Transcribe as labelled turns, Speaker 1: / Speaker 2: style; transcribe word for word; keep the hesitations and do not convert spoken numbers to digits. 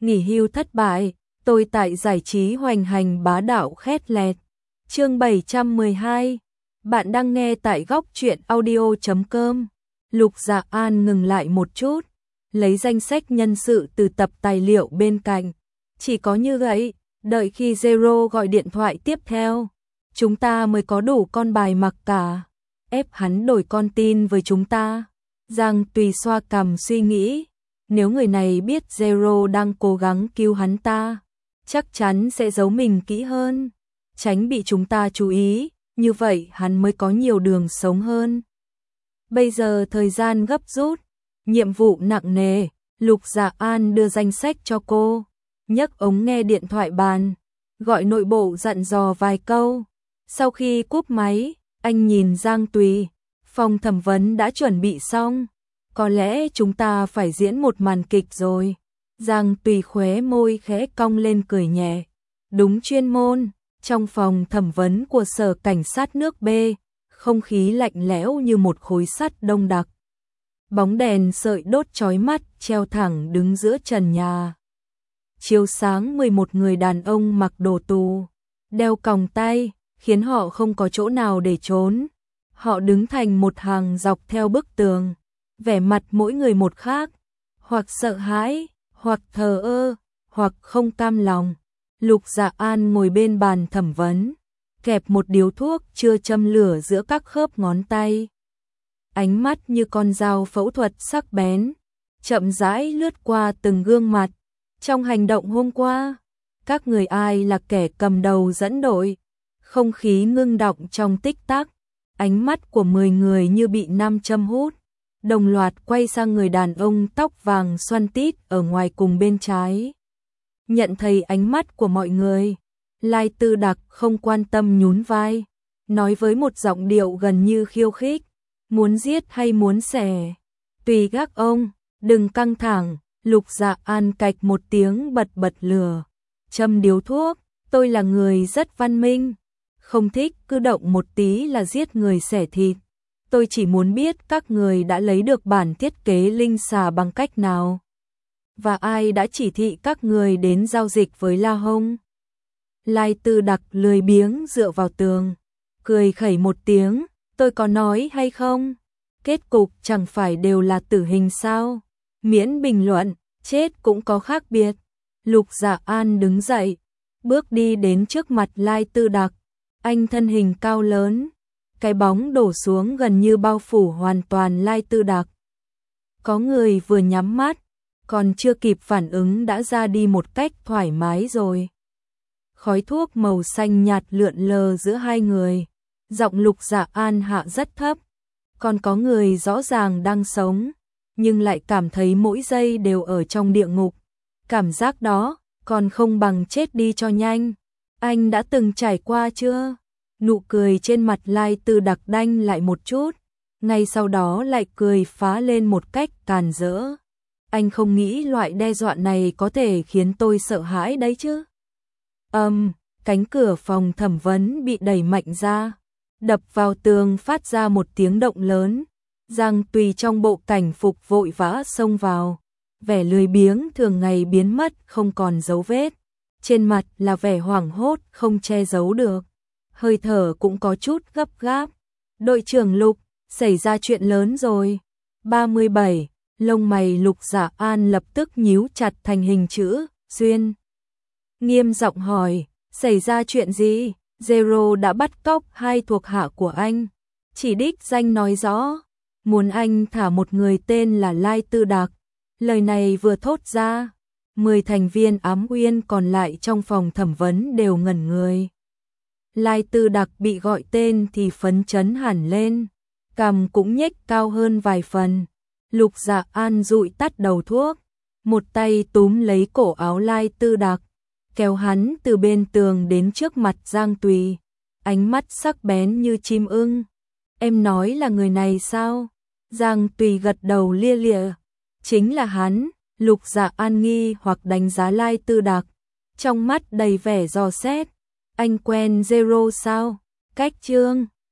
Speaker 1: nghỉ hưu thất bại, tôi tại giải trí hoành hành bá đạo khét lẹt. Chương bảy trăm mười hai. Bạn đang nghe tại góc truyện audio chấm com. Lục Dạ An ngừng lại một chút, lấy danh sách nhân sự từ tập tài liệu bên cạnh. Chỉ có như vậy, đợi khi Zero gọi điện thoại tiếp theo, chúng ta mới có đủ con bài mặc cả. Ép hắn đổi con tin với chúng ta. Giang Tùy xoa cằm suy nghĩ, nếu người này biết Zero đang cố gắng cứu hắn ta, chắc chắn sẽ giấu mình kỹ hơn, tránh bị chúng ta chú ý, như vậy hắn mới có nhiều đường sống hơn. Bây giờ thời gian gấp rút, nhiệm vụ nặng nề, Lục Dạ An đưa danh sách cho cô, nhấc ống nghe điện thoại bàn, gọi nội bộ dặn dò vài câu. Sau khi cúp máy, anh nhìn Giang Tùy, phòng thẩm vấn đã chuẩn bị xong, có lẽ chúng ta phải diễn một màn kịch rồi. Giang Tùy khóe môi khẽ cong lên cười nhẹ. Đúng chuyên môn, trong phòng thẩm vấn của sở cảnh sát nước B, không khí lạnh lẽo như một khối sắt đông đặc. Bóng đèn sợi đốt chói mắt treo thẳng đứng giữa trần nhà. Chiếu sáng mười một người đàn ông mặc đồ tù, đeo còng tay, khiến họ không có chỗ nào để trốn. Họ đứng thành một hàng dọc theo bức tường, vẻ mặt mỗi người một khác, hoặc sợ hãi, hoặc thờ ơ, hoặc không cam lòng. Lục Dạ An ngồi bên bàn thẩm vấn, kẹp một điếu thuốc chưa châm lửa giữa các khớp ngón tay. Ánh mắt như con dao phẫu thuật sắc bén, chậm rãi lướt qua từng gương mặt. Trong hành động hôm qua, các người ai là kẻ cầm đầu dẫn đội? Không khí ngưng đọng trong tích tắc, ánh mắt của mười người như bị nam châm hút, đồng loạt quay sang người đàn ông tóc vàng xoăn tít ở ngoài cùng bên trái. Nhận thấy ánh mắt của mọi người, Lai Tư Đặc không quan tâm nhún vai, nói với một giọng điệu gần như khiêu khích, muốn giết hay muốn xẻ? Tùy các ông, đừng căng thẳng. Lục Dạ An cạch một tiếng bật bật lửa, châm điếu thuốc, tôi là người rất văn minh, không thích cứ động một tí là giết người xẻ thịt. Tôi chỉ muốn biết các người đã lấy được bản thiết kế linh xà bằng cách nào, và ai đã chỉ thị các người đến giao dịch với La Hông. Lai Tư Đặc lười biếng dựa vào tường, cười khẩy một tiếng, tôi có nói hay không? Kết cục chẳng phải đều là tử hình sao? Miễn bình luận, chết cũng có khác biệt. Lục Dạ An đứng dậy, bước đi đến trước mặt Lai Tư Đặc. Anh thân hình cao lớn, cái bóng đổ xuống gần như bao phủ hoàn toàn Lai Tư Đặc. Có người vừa nhắm mắt, còn chưa kịp phản ứng đã ra đi một cách thoải mái rồi. Khói thuốc màu xanh nhạt lượn lờ giữa hai người, giọng Lục Dạ An hạ rất thấp. Còn có người rõ ràng đang sống, nhưng lại cảm thấy mỗi giây đều ở trong địa ngục. Cảm giác đó còn không bằng chết đi cho nhanh. Anh đã từng trải qua chưa? Nụ cười trên mặt Lai Tư Đặc đanh lại một chút, ngay sau đó lại cười phá lên một cách càn rỡ. Anh không nghĩ loại đe dọa này có thể khiến tôi sợ hãi đấy chứ. Âm, um, cánh cửa phòng thẩm vấn bị đẩy mạnh ra, đập vào tường phát ra một tiếng động lớn. Giang Tùy trong bộ cảnh phục vội vã xông vào, vẻ lười biếng thường ngày biến mất không còn dấu vết, trên mặt là vẻ hoảng hốt không che giấu được, hơi thở cũng có chút gấp gáp. Đội trưởng Lục, xảy ra chuyện lớn rồi. ba mươi bảy, lông mày Lục Dạ An lập tức nhíu chặt thành hình chữ xuyên. Nghiêm giọng hỏi, xảy ra chuyện gì? Zero đã bắt cóc hai thuộc hạ của anh, chỉ đích danh nói rõ, muốn anh thả một người tên là Lai Tư Đặc. Lời này vừa thốt ra, mười thành viên ám uyên còn lại trong phòng thẩm vấn đều ngẩn người. Lai Tư Đặc bị gọi tên thì phấn chấn hẳn lên, cằm cũng nhếch cao hơn vài phần. Lục Dạ An dụi tắt đầu thuốc, một tay túm lấy cổ áo Lai Tư Đặc, kéo hắn từ bên tường đến trước mặt Giang Tùy, ánh mắt sắc bén như chim ưng. Em nói là người này sao? Giang Tùy gật đầu lia lịa. Chính là hắn. Lục Dạ An nghi hoặc đánh giá Lai Tư Đặc, trong mắt đầy vẻ dò xét. Anh quen Zero sao? Cách Trương,